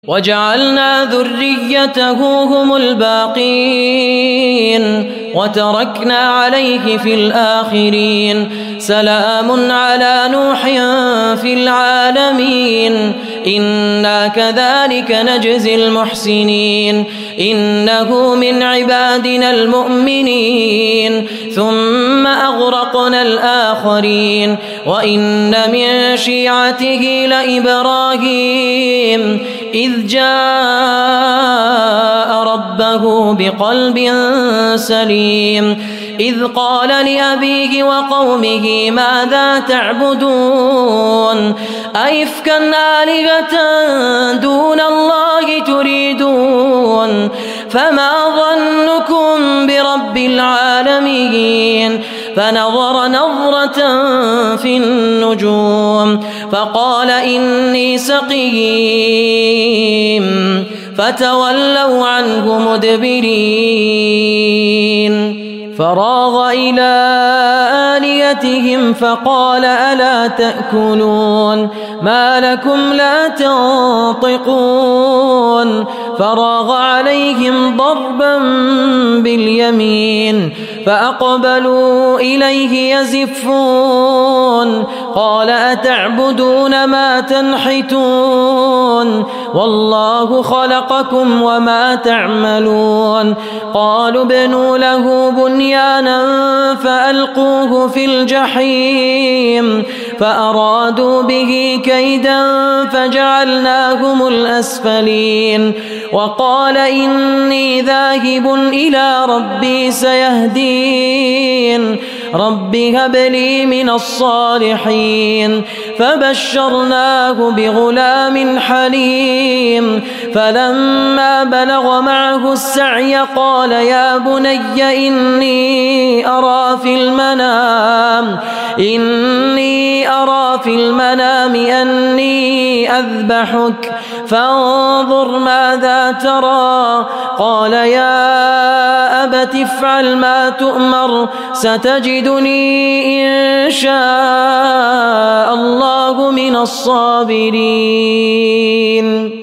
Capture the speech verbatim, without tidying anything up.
وجعلنا ذريته هم الباقين وتركنا عليه في الآخرين سلام على نوح في العالمين إنا كذلك نجزي المحسنين إنه من عبادنا المؤمنين ثم أغرقنا الآخرين وإن من شيعته لإبراهيم إذ جاء ربه بقلب سليم إذ قال لأبيه وقومه ماذا تعبدون أئفكا آلهة دون الله تريدون فما ظنكم برب العالمين فنظر نظرة في النجوم فقال إني سقيم فتولوا عنه مدبرين فراغ إلى آليتهم فقال ألا تأكلون ما لكم لا تنطقون فراغ عليهم ضربا باليمين فأقبلوا إليه يزفون قال أتعبدون ما تنحتون والله خلقكم وما تعملون قالوا ابنوا له بنيانا فألقوه في الجحيم فأرادوا به كيدا فجعلناهم الأسفلين وقال إني ذاهب إلى ربي سيهدين رب هب لي من الصالحين فبشرناه بغلام حليم فلما بلغ معه السعي قال يا بني إني أرى في المنام إني أرى في المنام أني أذبحك فانظر ماذا ترى قال يا أبت افعل ما تؤمر ستجدني إن شاء الله من الصابرين.